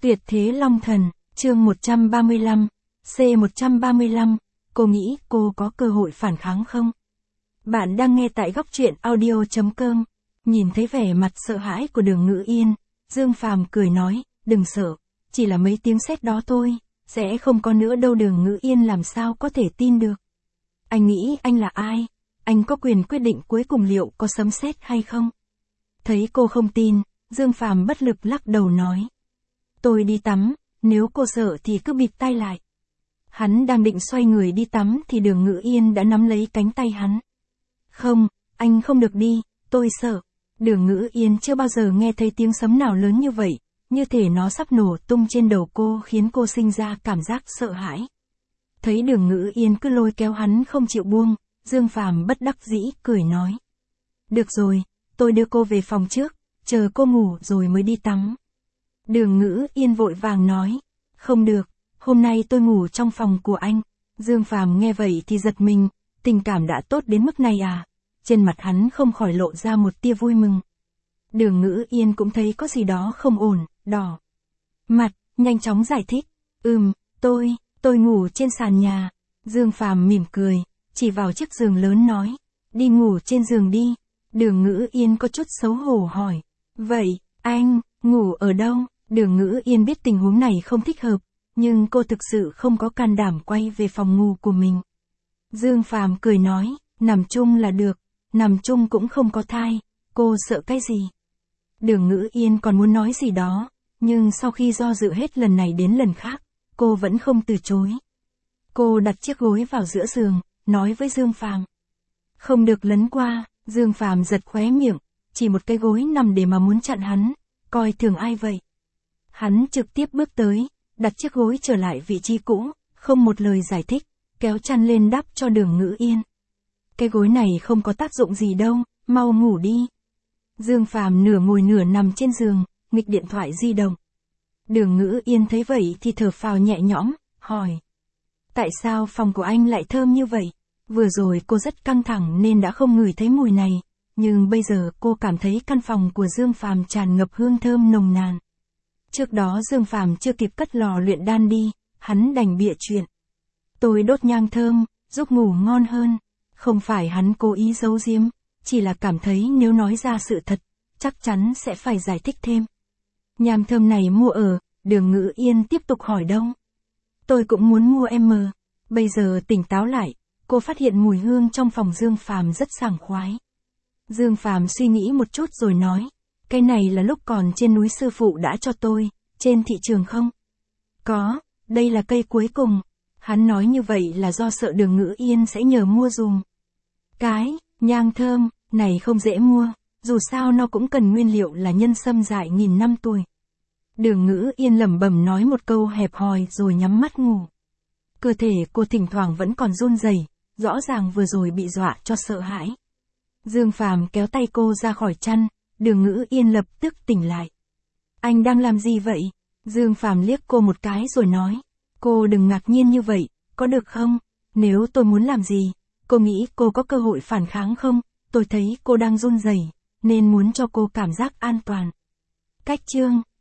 Tuyệt thế Long Thần, chương 135, C135, cô nghĩ cô có cơ hội phản kháng không? Bạn đang nghe tại góc truyện audio.com. Nhìn thấy vẻ mặt sợ hãi của Đường Ngữ Yên, Dương Phàm cười nói, đừng sợ, chỉ là mấy tiếng sét đó thôi, sẽ không có nữa đâu. Đường Ngữ Yên làm sao có thể tin được. Anh nghĩ anh là ai? Anh có quyền quyết định cuối cùng liệu có sấm sét hay không? Thấy cô không tin, Dương Phàm bất lực lắc đầu nói. Tôi đi tắm, nếu cô sợ thì cứ bịt tai lại. Hắn đang định xoay người đi tắm thì Đường Ngữ Yên đã nắm lấy cánh tay hắn. Không, anh không được đi, tôi sợ. Đường Ngữ Yên chưa bao giờ nghe thấy tiếng sấm nào lớn như vậy, như thể nó sắp nổ tung trên đầu cô khiến cô sinh ra cảm giác sợ hãi. Thấy Đường Ngữ Yên cứ lôi kéo hắn không chịu buông, Dương Phàm bất đắc dĩ cười nói. Được rồi, tôi đưa cô về phòng trước, chờ cô ngủ rồi mới đi tắm. Đường Ngữ Yên vội vàng nói. Không được, hôm nay tôi ngủ trong phòng của anh. Dương Phàm nghe vậy thì giật mình, tình cảm đã tốt đến mức này à? Trên mặt hắn không khỏi lộ ra một tia vui mừng. Đường Ngữ Yên cũng thấy có gì đó không ổn, đỏ mặt, nhanh chóng giải thích. Tôi ngủ trên sàn nhà. Dương Phàm mỉm cười, chỉ vào chiếc giường lớn nói. Đi ngủ trên giường đi. Đường Ngữ Yên có chút xấu hổ hỏi. Vậy, anh, ngủ ở đâu? Đường Ngữ Yên biết tình huống này không thích hợp, nhưng cô thực sự không có can đảm quay về phòng ngủ của mình. Dương Phàm cười nói, nằm chung là được, nằm chung cũng không có thai, cô sợ cái gì? Đường Ngữ Yên còn muốn nói gì đó, nhưng sau khi do dự hết lần này đến lần khác, cô vẫn không từ chối. Cô đặt chiếc gối vào giữa giường, nói với Dương Phàm. Không được lấn qua. Dương Phàm giật khóe miệng, chỉ một cái gối nằm để mà muốn chặn hắn, coi thường ai vậy? Hắn trực tiếp bước tới, đặt chiếc gối trở lại vị trí cũ, không một lời giải thích, kéo chăn lên đắp cho Đường Ngữ Yên. Cái gối này không có tác dụng gì đâu, mau ngủ đi. Dương Phàm nửa ngồi nửa nằm trên giường, nghịch điện thoại di động. Đường Ngữ Yên thấy vậy thì thở phào nhẹ nhõm, hỏi. Tại sao phòng của anh lại thơm như vậy? Vừa rồi cô rất căng thẳng nên đã không ngửi thấy mùi này, nhưng bây giờ cô cảm thấy căn phòng của Dương Phàm tràn ngập hương thơm nồng nàn. Trước đó Dương Phàm chưa kịp cất lò luyện đan đi, hắn đành bịa chuyện. Tôi đốt nhang thơm, giúp ngủ ngon hơn. Không phải hắn cố ý giấu giếm, chỉ là cảm thấy nếu nói ra sự thật, chắc chắn sẽ phải giải thích thêm. Nhang thơm này mua ở, Đường Ngữ Yên tiếp tục hỏi đâu. Tôi cũng muốn mua em. Bây giờ tỉnh táo lại, cô phát hiện mùi hương trong phòng Dương Phàm rất sảng khoái. Dương Phàm suy nghĩ một chút rồi nói. Cái này là lúc còn trên núi sư phụ đã cho tôi, trên thị trường không? Có, đây là cây cuối cùng. Hắn nói như vậy là do sợ Đường Ngữ Yên sẽ nhờ mua dùm. Cái, nhang thơm, này không dễ mua, dù sao nó cũng cần nguyên liệu là nhân sâm dại nghìn năm tuổi. Đường Ngữ Yên lẩm bẩm nói một câu hẹp hòi rồi nhắm mắt ngủ. Cơ thể cô thỉnh thoảng vẫn còn run rẩy, rõ ràng vừa rồi bị dọa cho sợ hãi. Dương Phàm kéo tay cô ra khỏi chăn, Đường Ngữ Yên lập tức tỉnh lại. Anh đang làm gì vậy? Dương Phàm liếc cô một cái rồi nói. Cô đừng ngạc nhiên như vậy, có được không? Nếu tôi muốn làm gì, cô nghĩ cô có cơ hội phản kháng không? Tôi thấy cô đang run rẩy, nên muốn cho cô cảm giác an toàn. Cách chương